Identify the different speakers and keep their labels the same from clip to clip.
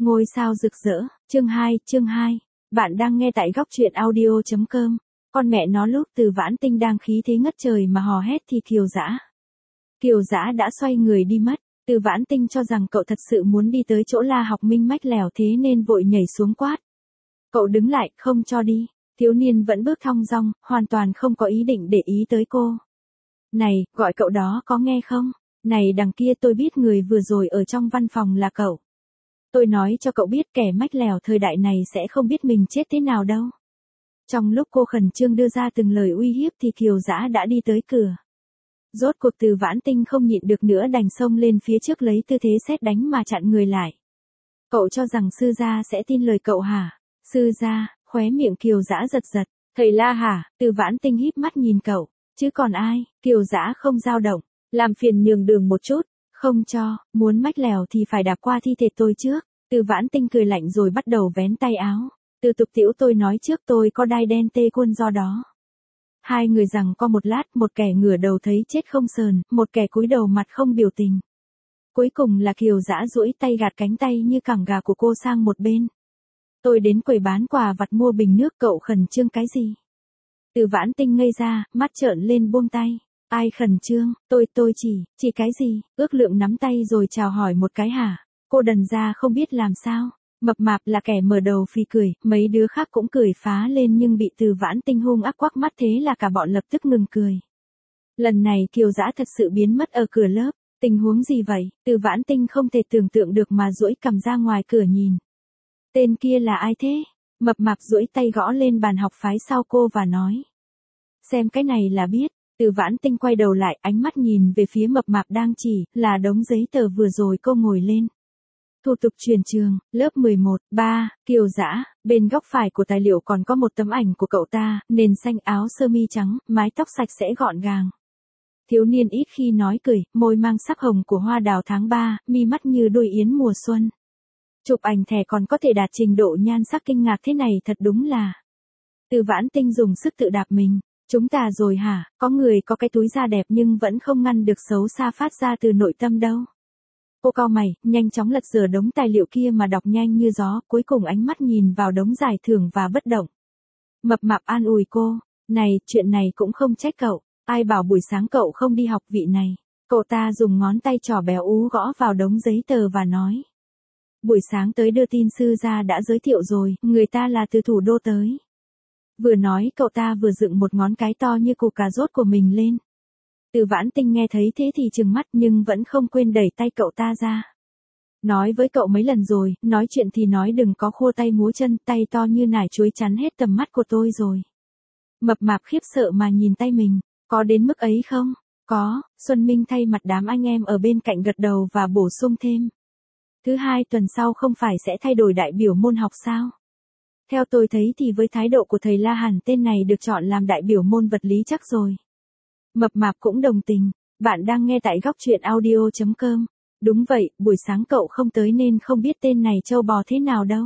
Speaker 1: Ngôi sao rực rỡ, chương 2. Bạn đang nghe tại góc truyện audio.com. Con mẹ nó lúc Từ Vãn Tinh đang khí thế ngất trời mà hò hét thì Kiều Dã đã xoay người đi mất. Từ Vãn Tinh cho rằng cậu thật sự muốn đi tới chỗ La Học Minh mách lèo thế nên vội nhảy xuống quát. Cậu đứng lại, không cho đi. Thiếu niên vẫn bước thong dong, hoàn toàn không có ý định để ý tới cô. Này, gọi cậu đó có nghe không? Này đằng kia, tôi biết người vừa rồi ở trong văn phòng là cậu. Tôi nói cho cậu biết kẻ mách lèo thời đại này sẽ không biết mình chết thế nào đâu. Trong lúc cô khẩn trương đưa ra từng lời uy hiếp thì Kiều Dã đã đi tới cửa. Rốt cuộc Từ Vãn Tinh không nhịn được nữa đành xông lên phía trước lấy tư thế sét đánh mà chặn người lại. Cậu cho rằng sư gia sẽ tin lời cậu hả? Sư gia, khóe miệng Kiều Dã giật giật. Thầy La hả? Từ Vãn Tinh híp mắt nhìn cậu. Chứ còn ai? Kiều Dã không dao động. Làm phiền nhường đường một chút. Không cho, muốn mách lèo thì phải đạp qua thi thể tôi trước. Từ Vãn Tinh cười lạnh rồi bắt đầu vén tay áo. Từ tục tiểu tôi nói trước tôi có đai đen tê quân do đó. Hai người giằng co một lát, một kẻ ngửa đầu thấy chết không sờn, một kẻ cúi đầu mặt không biểu tình. Cuối cùng là Kiều Dã duỗi tay gạt cánh tay như cẳng gà của cô sang một bên. Tôi đến quầy bán quà vặt mua bình nước, cậu khẩn trương cái gì? Từ Vãn Tinh ngây ra, mắt trợn lên buông tay. Ai khẩn trương? Tôi chỉ cái gì? Ước Lượng nắm tay rồi chào hỏi một cái hả? Cô đần ra không biết làm sao. Mập Mạp là kẻ mở đầu phì cười, mấy đứa khác cũng cười phá lên nhưng bị Từ Vãn Tinh hung ác quắc mắt thế là cả bọn lập tức ngừng cười. Lần này Kiều Dã thật sự biến mất ở cửa lớp. Tình huống gì vậy? Từ Vãn Tinh không thể tưởng tượng được mà duỗi cằm ra ngoài cửa nhìn. Tên kia là ai thế? Mập Mạp duỗi tay gõ lên bàn học phái sau cô và nói. Xem cái này là biết. Từ Vãn Tinh quay đầu lại, ánh mắt nhìn về phía Mập Mạp đang chỉ là đống giấy tờ vừa rồi cô ngồi lên. Thủ tục chuyển trường, lớp 11, 3, Kiều Dã, bên góc phải của tài liệu còn có một tấm ảnh của cậu ta, nền xanh, áo sơ mi trắng, mái tóc sạch sẽ gọn gàng. Thiếu niên ít khi nói cười, môi mang sắc hồng của hoa đào tháng 3, mi mắt như đôi yến mùa xuân. Chụp ảnh thẻ còn có thể đạt trình độ nhan sắc kinh ngạc thế này thật đúng là. Từ Vãn Tinh dùng sức tự đạp mình. Chúng ta rồi hả? Có người có cái túi da đẹp nhưng vẫn không ngăn được xấu xa phát ra từ nội tâm đâu. Cô cau mày, nhanh chóng lật dở đống tài liệu kia mà đọc nhanh như gió, cuối cùng ánh mắt nhìn vào đống giải thưởng và bất động. Mập Mạp an ủi cô, này, chuyện này cũng không trách cậu, ai bảo buổi sáng cậu không đi học vị này. Cậu ta dùng ngón tay trỏ béo ú gõ vào đống giấy tờ và nói. Buổi sáng tới đưa tin sư gia đã giới thiệu rồi, người ta là từ thủ đô tới. Vừa nói cậu ta vừa dựng một ngón cái to như củ cà rốt của mình lên. Từ Vãn Tinh nghe thấy thế thì trừng mắt nhưng vẫn không quên đẩy tay cậu ta ra. Nói với cậu mấy lần rồi, nói chuyện thì nói đừng có khua tay múa chân, tay to như nải chuối chắn hết tầm mắt của tôi rồi. Mập Mạp khiếp sợ mà nhìn tay mình, có đến mức ấy không? Có, Xuân Minh thay mặt đám anh em ở bên cạnh gật đầu và bổ sung thêm. Thứ hai tuần sau không phải sẽ thay đổi đại biểu môn học sao? Theo tôi thấy thì với thái độ của thầy La hẳn tên này được chọn làm đại biểu môn vật lý chắc rồi. Mập Mạp cũng đồng tình. Bạn đang nghe tại góc truyện audio.com. Đúng vậy, buổi sáng cậu không tới nên không biết tên này trâu bò thế nào đâu.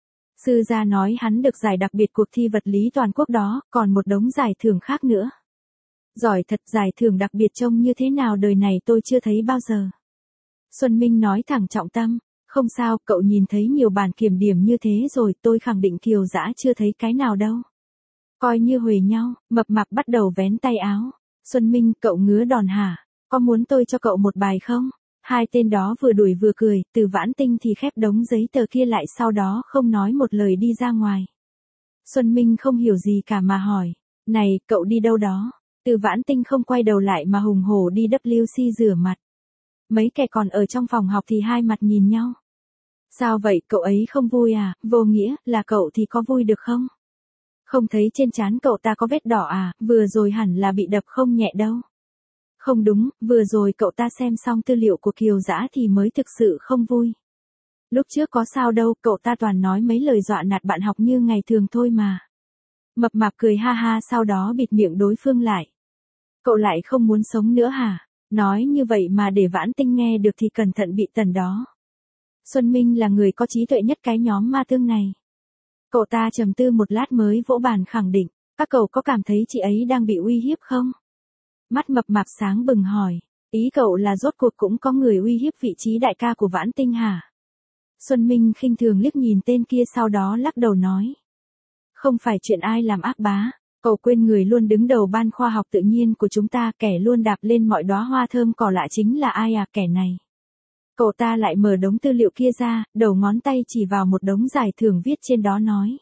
Speaker 1: Sư gia nói hắn được giải đặc biệt cuộc thi vật lý toàn quốc đó, còn một đống giải thưởng khác nữa. Giỏi thật, giải thưởng đặc biệt trông như thế nào đời này tôi chưa thấy bao giờ. Xuân Minh nói thẳng trọng tâm. Không sao, cậu nhìn thấy nhiều bản kiểm điểm như thế rồi, tôi khẳng định Kiều Dã chưa thấy cái nào đâu. Coi như huề nhau, Mập Mạp bắt đầu vén tay áo. Xuân Minh, cậu ngứa đòn hả? Có muốn tôi cho cậu một bài không? Hai tên đó vừa đuổi vừa cười, Từ Vãn Tinh thì khép đống giấy tờ kia lại sau đó không nói một lời đi ra ngoài. Xuân Minh không hiểu gì cả mà hỏi. Này, cậu đi đâu đó? Từ Vãn Tinh không quay đầu lại mà hùng hổ đi WC rửa mặt. Mấy kẻ còn ở trong phòng học thì hai mặt nhìn nhau. Sao vậy, cậu ấy không vui à? Vô nghĩa, là cậu thì có vui được không? Không thấy trên trán cậu ta có vết đỏ à? Vừa rồi hẳn là bị đập không nhẹ đâu. Không đúng, vừa rồi cậu ta xem xong tư liệu của Kiều Dã thì mới thực sự không vui. Lúc trước có sao đâu, cậu ta toàn nói mấy lời dọa nạt bạn học như ngày thường thôi mà. Mập Mạp cười ha ha sau đó bịt miệng đối phương lại. Cậu lại không muốn sống nữa hả? Nói như vậy mà để Vãn Tinh nghe được thì cẩn thận bị tần đó. Xuân Minh là người có trí tuệ nhất cái nhóm ma tương này. Cậu ta trầm tư một lát mới vỗ bàn khẳng định, các cậu có cảm thấy chị ấy đang bị uy hiếp không? Mắt Mập Mạp sáng bừng hỏi, ý cậu là rốt cuộc cũng có người uy hiếp vị trí đại ca của Vãn Tinh hả? Xuân Minh khinh thường liếc nhìn tên kia sau đó lắc đầu nói. Không phải chuyện ai làm ác bá, cậu quên người luôn đứng đầu ban khoa học tự nhiên của chúng ta, kẻ luôn đạp lên mọi đóa hoa thơm cỏ lạ chính là ai à, kẻ này. Cậu ta lại mở đống tư liệu kia ra, đầu ngón tay chỉ vào một đống giải thưởng viết trên đó nói.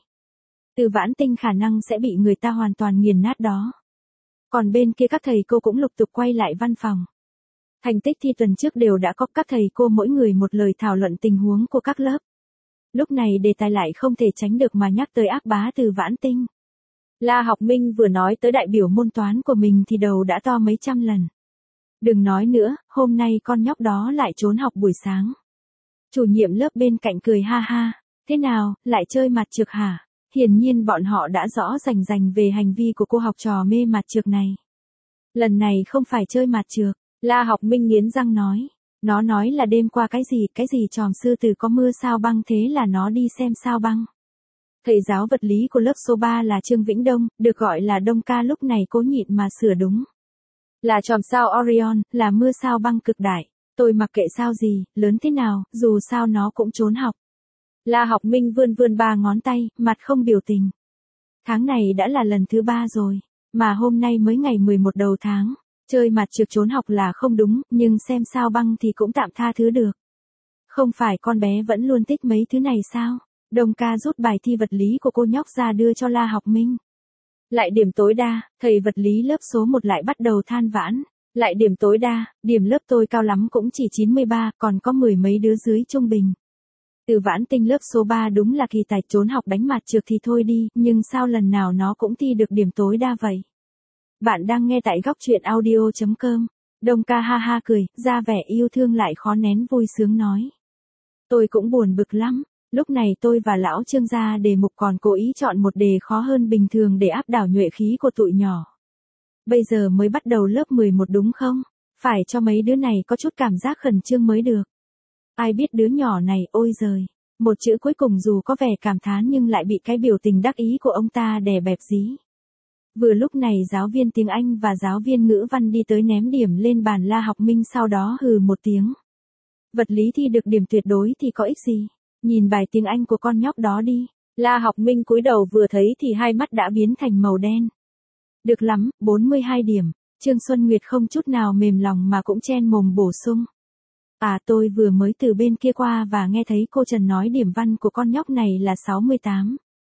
Speaker 1: Từ Vãn Tinh khả năng sẽ bị người ta hoàn toàn nghiền nát đó. Còn bên kia các thầy cô cũng lục tục quay lại văn phòng. Thành tích thi tuần trước đều đã có, các thầy cô mỗi người một lời thảo luận tình huống của các lớp. Lúc này đề tài lại không thể tránh được mà nhắc tới ác bá Từ Vãn Tinh. La Học Minh vừa nói tới đại biểu môn toán của mình thì đầu đã to mấy trăm lần. Đừng nói nữa, hôm nay con nhóc đó lại trốn học buổi sáng. Chủ nhiệm lớp bên cạnh cười ha ha, thế nào, lại chơi mặt trược hả? Hiển nhiên bọn họ đã rõ rành về hành vi của cô học trò mê mặt trược này. Lần này không phải chơi mặt trược, La Học Minh nghiến răng nói. Nó nói là đêm qua cái gì tròm sư tử có mưa sao băng, thế là nó đi xem sao băng. Thầy giáo vật lý của lớp số 3 là Trương Vĩnh Đông, được gọi là Đông ca, lúc này cố nhịn mà sửa đúng. Là chòm sao Orion, là mưa sao băng cực đại. Tôi mặc kệ sao gì, lớn thế nào, dù sao nó cũng trốn học. La Học Minh vươn 3 ngón tay, mặt không biểu tình. Tháng này đã là lần thứ 3 rồi, mà hôm nay mới ngày 11 đầu tháng. Chơi mặt trược trốn học là không đúng, nhưng xem sao băng thì cũng tạm tha thứ được. Không phải con bé vẫn luôn thích mấy thứ này sao? Đông ca rút bài thi vật lý của cô nhóc ra đưa cho La Học Minh. Lại điểm tối đa, thầy vật lý lớp số 1 lại bắt đầu than vãn. Lại điểm tối đa, điểm lớp tôi cao lắm cũng chỉ 93, còn có 10 mấy đứa dưới trung bình. Từ Vãn Tinh lớp số 3 đúng là kỳ tài, trốn học đánh mặt trược thì thôi đi, nhưng sao lần nào nó cũng thi được điểm tối đa vậy? Bạn đang nghe tại góc truyện audio.com. Đông ca ha ha cười, ra vẻ yêu thương lại khó nén vui sướng nói. Tôi cũng buồn bực lắm, lúc này tôi và lão Trương ra đề mục còn cố ý chọn một đề khó hơn bình thường để áp đảo nhuệ khí của tụi nhỏ. Bây giờ mới bắt đầu lớp 11 đúng không? Phải cho mấy đứa này có chút cảm giác khẩn trương mới được. Ai biết đứa nhỏ này, ôi giời, một chữ cuối cùng dù có vẻ cảm thán nhưng lại bị cái biểu tình đắc ý của ông ta đè bẹp dí. Vừa lúc này giáo viên tiếng Anh và giáo viên ngữ văn đi tới ném điểm lên bàn La Học Minh, sau đó hừ một tiếng. Vật lý thi được điểm tuyệt đối thì có ích gì? Nhìn bài tiếng Anh của con nhóc đó đi. La Học Minh cúi đầu vừa thấy thì hai mắt đã biến thành màu đen. Được lắm, 42 điểm. Trương Xuân Nguyệt không chút nào mềm lòng mà cũng chen mồm bổ sung. À, tôi vừa mới từ bên kia qua và nghe thấy cô Trần nói điểm văn của con nhóc này là 68.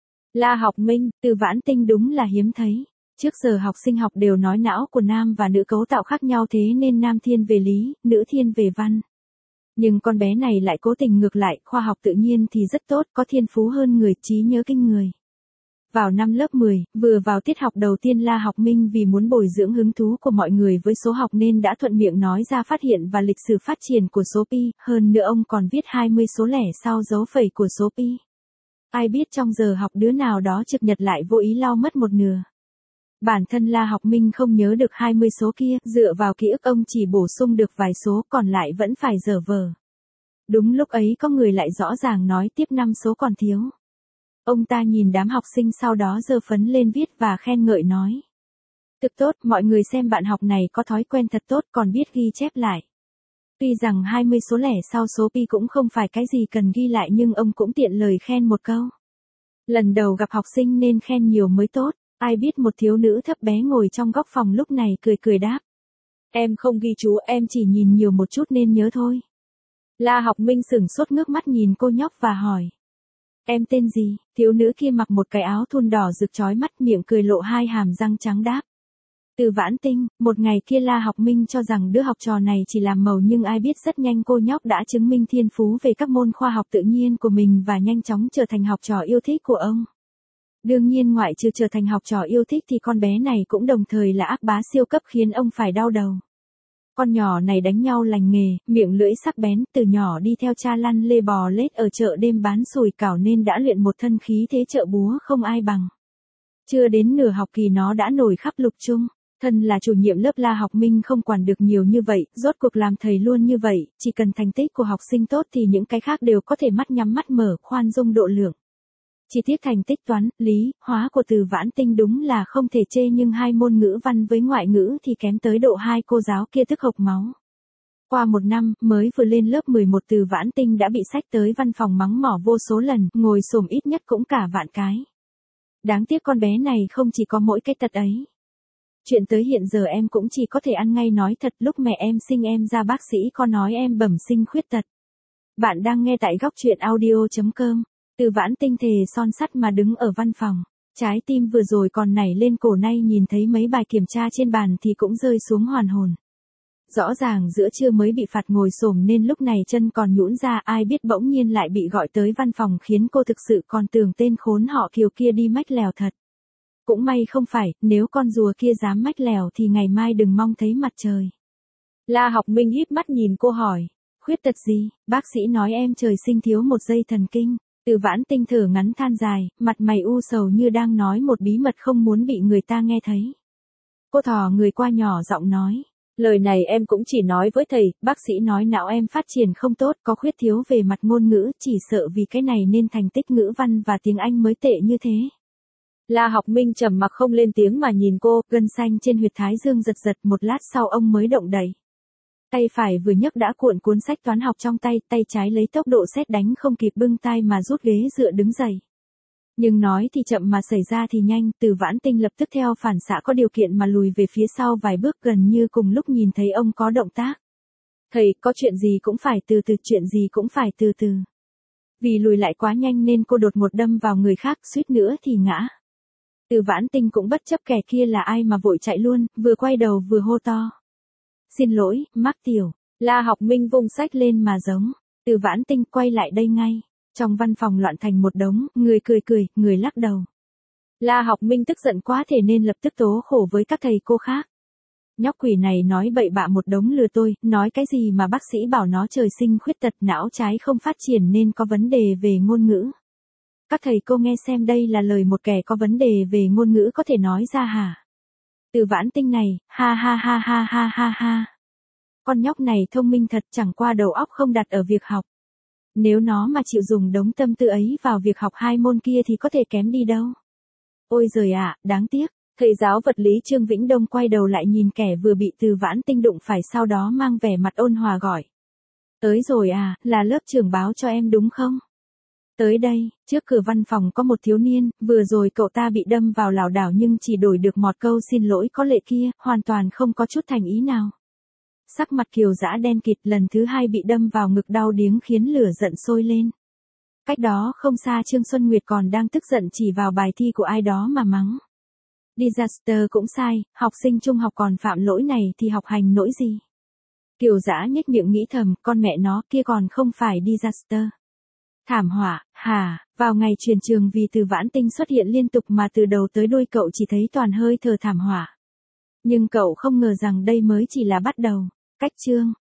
Speaker 1: La Học Minh, Từ Vãn Tinh đúng là hiếm thấy. Trước giờ học sinh học đều nói não của nam và nữ cấu tạo khác nhau, thế nên nam thiên về lý, nữ thiên về văn. Nhưng con bé này lại cố tình ngược lại, khoa học tự nhiên thì rất tốt, có thiên phú hơn người, trí nhớ kinh người. Vào năm lớp 10, vừa vào tiết học đầu tiên, La Học Minh vì muốn bồi dưỡng hứng thú của mọi người với số học nên đã thuận miệng nói ra phát hiện và lịch sử phát triển của số pi, hơn nữa ông còn viết 20 số lẻ sau dấu phẩy của số pi. Ai biết trong giờ học đứa nào đó trực nhật lại vô ý lau mất một nửa. Bản thân La Học Minh không nhớ được 20 số kia, dựa vào ký ức ông chỉ bổ sung được vài số, còn lại vẫn phải dở vờ. Đúng lúc ấy có người lại rõ ràng nói tiếp 5 số còn thiếu. Ông ta nhìn đám học sinh sau đó giơ phấn lên viết và khen ngợi nói. Thực tốt, mọi người xem bạn học này có thói quen thật tốt, còn biết ghi chép lại. Tuy rằng 20 số lẻ sau số pi cũng không phải cái gì cần ghi lại, nhưng ông cũng tiện lời khen một câu. Lần đầu gặp học sinh nên khen nhiều mới tốt. Ai biết một thiếu nữ thấp bé ngồi trong góc phòng lúc này cười đáp. Em không ghi chú, em chỉ nhìn nhiều một chút nên nhớ thôi. La Học Minh sửng sốt ngước mắt nhìn cô nhóc và hỏi. Em tên gì? Thiếu nữ kia mặc một cái áo thun đỏ rực chói mắt, miệng cười lộ hai hàm răng trắng đáp. Từ Vãn Tinh. Một ngày kia La Học Minh cho rằng đứa học trò này chỉ làm màu, nhưng ai biết rất nhanh cô nhóc đã chứng minh thiên phú về các môn khoa học tự nhiên của mình và nhanh chóng trở thành học trò yêu thích của ông. Đương nhiên ngoại trừ trở thành học trò yêu thích thì con bé này cũng đồng thời là ác bá siêu cấp khiến ông phải đau đầu. Con nhỏ này đánh nhau lành nghề, miệng lưỡi sắc bén, từ nhỏ đi theo cha lăn lê bò lết ở chợ đêm bán sủi cảo nên đã luyện một thân khí thế chợ búa không ai bằng. Chưa đến nửa học kỳ nó đã nổi khắp lục trung. Thân là chủ nhiệm lớp La Học Minh không quản được nhiều như vậy, rốt cuộc làm thầy luôn như vậy, chỉ cần thành tích của học sinh tốt thì những cái khác đều có thể mắt nhắm mắt mở, khoan dung độ lượng. Chi tiết thành tích toán, lý, hóa của Từ Vãn Tinh đúng là không thể chê, nhưng hai môn ngữ văn với ngoại ngữ thì kém tới độ hai cô giáo kia tức hộc máu. Qua một năm, mới vừa lên lớp 11 Từ Vãn Tinh đã bị xách tới văn phòng mắng mỏ vô số lần, ngồi xổm ít nhất cũng cả vạn cái. Đáng tiếc con bé này không chỉ có mỗi cái tật ấy. Chuyện tới hiện giờ em cũng chỉ có thể ăn ngay nói thật, lúc mẹ em sinh em ra bác sĩ có nói em bẩm sinh khuyết tật. Bạn đang nghe tại góc truyện audio.com. Từ Vãn Tinh thề son sắt mà đứng ở văn phòng. Trái tim vừa rồi còn nảy lên cổ, nay nhìn thấy mấy bài kiểm tra trên bàn thì cũng rơi xuống hoàn hồn. Rõ ràng giữa trưa mới bị phạt ngồi xổm nên lúc này chân còn nhũn ra, ai biết bỗng nhiên lại bị gọi tới văn phòng khiến cô thực sự còn tưởng tên khốn họ Kiều kia đi mách lèo thật. Cũng may không phải, nếu con rùa kia dám mách lèo thì ngày mai đừng mong thấy mặt trời. La Học Minh híp mắt nhìn cô hỏi, khuyết tật gì? Bác sĩ nói em trời sinh thiếu một dây thần kinh. Từ Vãn Tinh thở ngắn than dài, mặt mày u sầu như đang nói một bí mật không muốn bị người ta nghe thấy. Cô thò người qua nhỏ giọng nói, lời này em cũng chỉ nói với thầy, bác sĩ nói não em phát triển không tốt, có khuyết thiếu về mặt ngôn ngữ, chỉ sợ vì cái này nên thành tích ngữ văn và tiếng Anh mới tệ như thế. La Học Minh trầm mặc không lên tiếng mà nhìn cô, gân xanh trên huyệt thái dương giật giật, một lát sau ông mới động đậy. Tay phải vừa nhấc đã cuộn cuốn sách toán học trong tay, tay trái lấy tốc độ sét đánh không kịp bưng tay mà rút ghế dựa đứng dậy. Nhưng nói thì chậm mà xảy ra thì nhanh, Từ Vãn Tinh lập tức theo phản xạ có điều kiện mà lùi về phía sau vài bước, gần như cùng lúc nhìn thấy ông có động tác. Thầy, có chuyện gì cũng phải từ từ, chuyện gì cũng phải từ từ. Vì lùi lại quá nhanh nên cô đột ngột đâm vào người khác, suýt nữa thì ngã. Từ Vãn Tinh cũng bất chấp kẻ kia là ai mà vội chạy luôn, vừa quay đầu vừa hô to. Xin lỗi, Mác Tiểu. La Học Minh vung sách lên mà giống. Từ Vãn Tinh quay lại đây ngay. Trong văn phòng loạn thành một đống, người cười, người lắc đầu. La Học Minh tức giận quá thể nên lập tức tố khổ với các thầy cô khác. Nhóc quỷ này nói bậy bạ một đống lừa tôi, nói cái gì mà bác sĩ bảo nó trời sinh khuyết tật, não trái không phát triển nên có vấn đề về ngôn ngữ. Các thầy cô nghe xem, đây là lời một kẻ có vấn đề về ngôn ngữ có thể nói ra hả? Từ Vãn Tinh này, ha ha ha ha ha ha ha. Con nhóc này thông minh thật, chẳng qua đầu óc không đặt ở việc học. Nếu nó mà chịu dùng đống tâm tư ấy vào việc học hai môn kia thì có thể kém đi đâu. Ôi giời ạ, đáng tiếc. Thầy giáo vật lý Trương Vĩnh Đông quay đầu lại nhìn kẻ vừa bị Từ Vãn Tinh đụng phải, sau đó mang vẻ mặt ôn hòa gọi. Tới rồi à, là lớp trưởng báo cho em đúng không? Tới đây, trước cửa văn phòng có một thiếu niên, vừa rồi cậu ta bị đâm vào lảo đảo nhưng chỉ đổi được một câu xin lỗi có lệ kia, hoàn toàn không có chút thành ý nào. Sắc mặt Kiều Dã đen kịt, lần thứ hai bị đâm vào ngực đau điếng khiến lửa giận sôi lên. Cách đó không xa Trương Xuân Nguyệt còn đang tức giận chỉ vào bài thi của ai đó mà mắng. Disaster cũng sai, học sinh trung học còn phạm lỗi này thì học hành nỗi gì? Kiều Dã nhếch miệng nghĩ thầm, con mẹ nó kia còn không phải disaster. Thảm họa, hả, vào ngày chuyển trường vì Từ Vãn Tinh xuất hiện liên tục mà từ đầu tới đuôi cậu chỉ thấy toàn hơi thở thảm họa. Nhưng cậu không ngờ rằng đây mới chỉ là bắt đầu. Cách chương